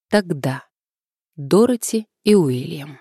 Тогда Дороти и Уильям.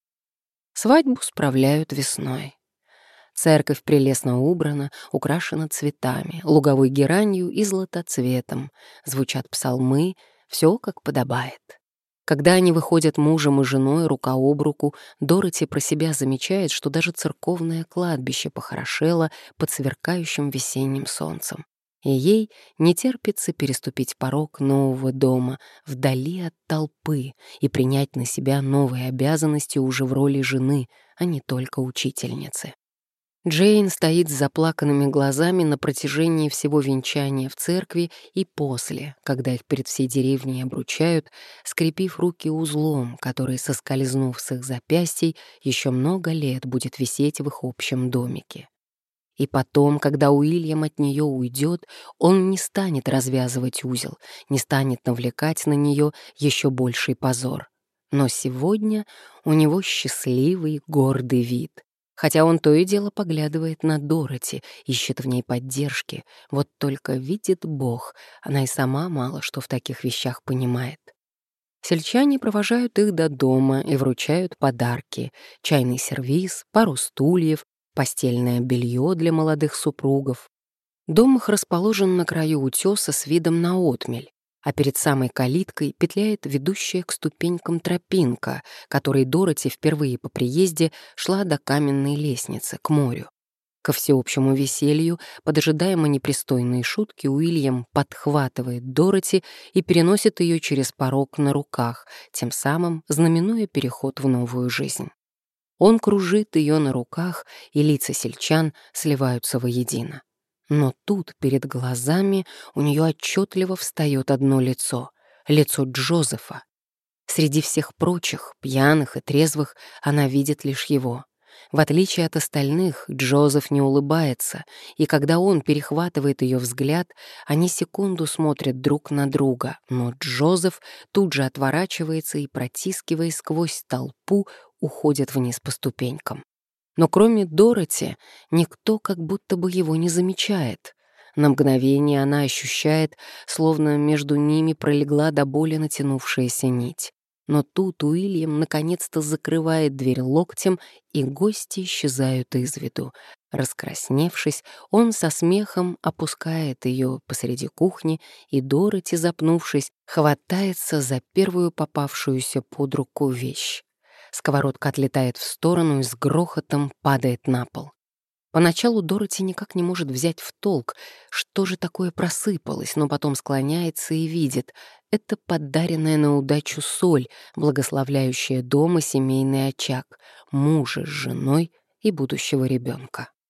Свадьбу справляют весной. Церковь прелестно убрана, украшена цветами, луговой геранью и златоцветом. Звучат псалмы, все как подобает. Когда они выходят мужем и женой рука об руку, Дороти про себя замечает, что даже церковное кладбище похорошело под сверкающим весенним солнцем. И ей не терпится переступить порог нового дома, вдали от толпы, и принять на себя новые обязанности уже в роли жены, а не только учительницы. Джейн стоит с заплаканными глазами на протяжении всего венчания в церкви и после, когда их перед всей деревней обручают, скрепив руки узлом, который, соскользнув с их запястий, еще много лет будет висеть в их общем домике. И потом, когда Уильям от нее уйдет, он не станет развязывать узел, не станет навлекать на нее еще больший позор. Но сегодня у него счастливый, гордый вид. Хотя он то и дело поглядывает на Дороти, ищет в ней поддержки. Вот только видит Бог, она и сама мало что в таких вещах понимает. Сельчане провожают их до дома и вручают подарки: чайный сервиз, пару стульев, постельное белье для молодых супругов. Дом их расположен на краю утеса с видом на отмель, а перед самой калиткой петляет ведущая к ступенькам тропинка, которой Дороти впервые по приезде шла до каменной лестницы, к морю. Ко всеобщему веселью, под ожидаемо непристойные шутки, Уильям подхватывает Дороти и переносит ее через порог на руках, тем самым знаменуя переход в новую жизнь. Он кружит ее на руках, и лица сельчан сливаются воедино. Но тут перед глазами у нее отчетливо встает одно лицо — лицо Джозефа. Среди всех прочих, пьяных и трезвых, она видит лишь его. В отличие от остальных, Джозеф не улыбается, и когда он перехватывает ее взгляд, они секунду смотрят друг на друга, но Джозеф тут же отворачивается и, протискиваясь сквозь толпу, уходит вниз по ступенькам. Но кроме Дороти, никто как будто бы его не замечает. На мгновение она ощущает, словно между ними пролегла до боли натянувшаяся нить. Но тут Уильям наконец-то закрывает дверь локтем, и гости исчезают из виду. Раскрасневшись, он со смехом опускает ее посреди кухни, и Дороти, запнувшись, хватается за первую попавшуюся под руку вещь. Сковородка отлетает в сторону и с грохотом падает на пол. Поначалу Дороти никак не может взять в толк, что же такое просыпалось, но потом склоняется и видит — это подаренная на удачу соль, благословляющая дом и семейный очаг, мужа с женой и будущего ребенка.